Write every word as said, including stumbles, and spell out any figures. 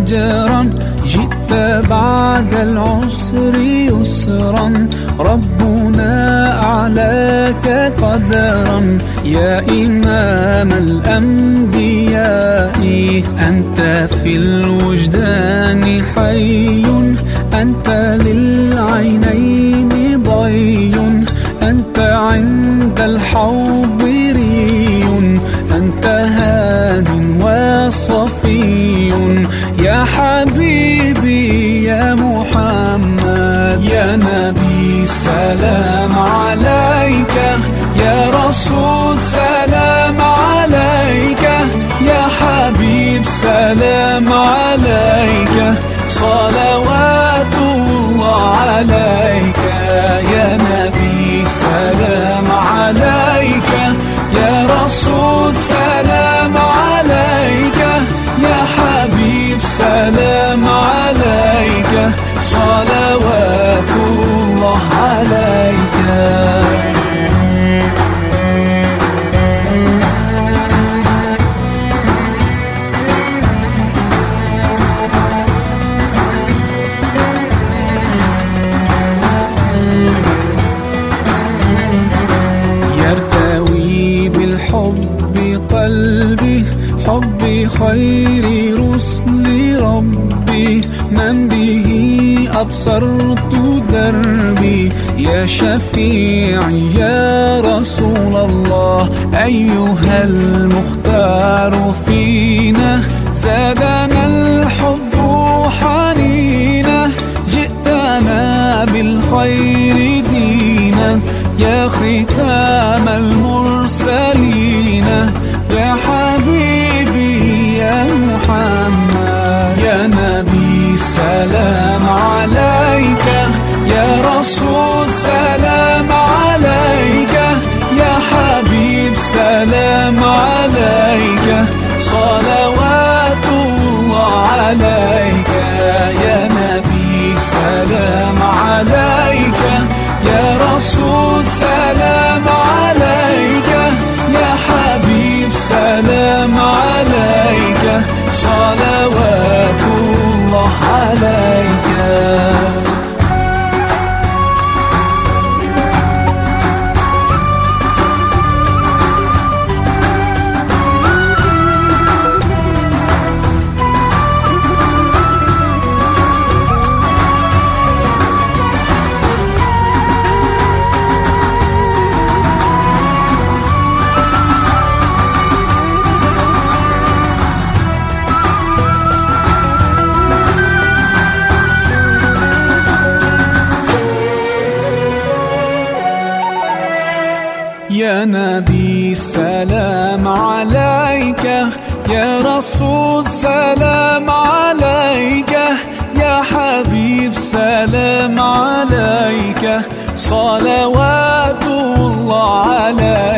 أجرا، جئت بعد العسر يسرا، ربنا أعلاك قدرا. يا إمام الأنبياء أنت في الوجدان حي، أنت للعينين ضي، أنت عند الحوض ري، أنت هاد وصفي. يا حبيبي يا محمد، يا نبي سلام عليك، يا رسول سلام عليك، يا حبيب سلام عليك، صلوات الله عليك. يا نبي سلام عليك، يا رسول سلام عليك، يا حبيب سلام عليك، صلوات الله عليك. يرتوي بالحب قلبي، حب خير رسل ربي، من به أبصرت دربي. يا شفيعي يا رسول الله، أيها المختار فينا، زادنا الحب حنينا، جئتنا بالخير دينا، يا ختام المرسلين، يا حبيبي يا محمد، يا نبي سلام عليك، يا رسول سلام عليك، يا حبيب سلام عليك، صلوات الله عليك. يا نبي سلام عليك، يا رسول سلام عليك، يا حبيب سلام عليك، صلوات الله عليك. يا نبي سلام عليك، يا رسول سلام عليك، يا حبيب سلام عليك، صلوات الله عليك.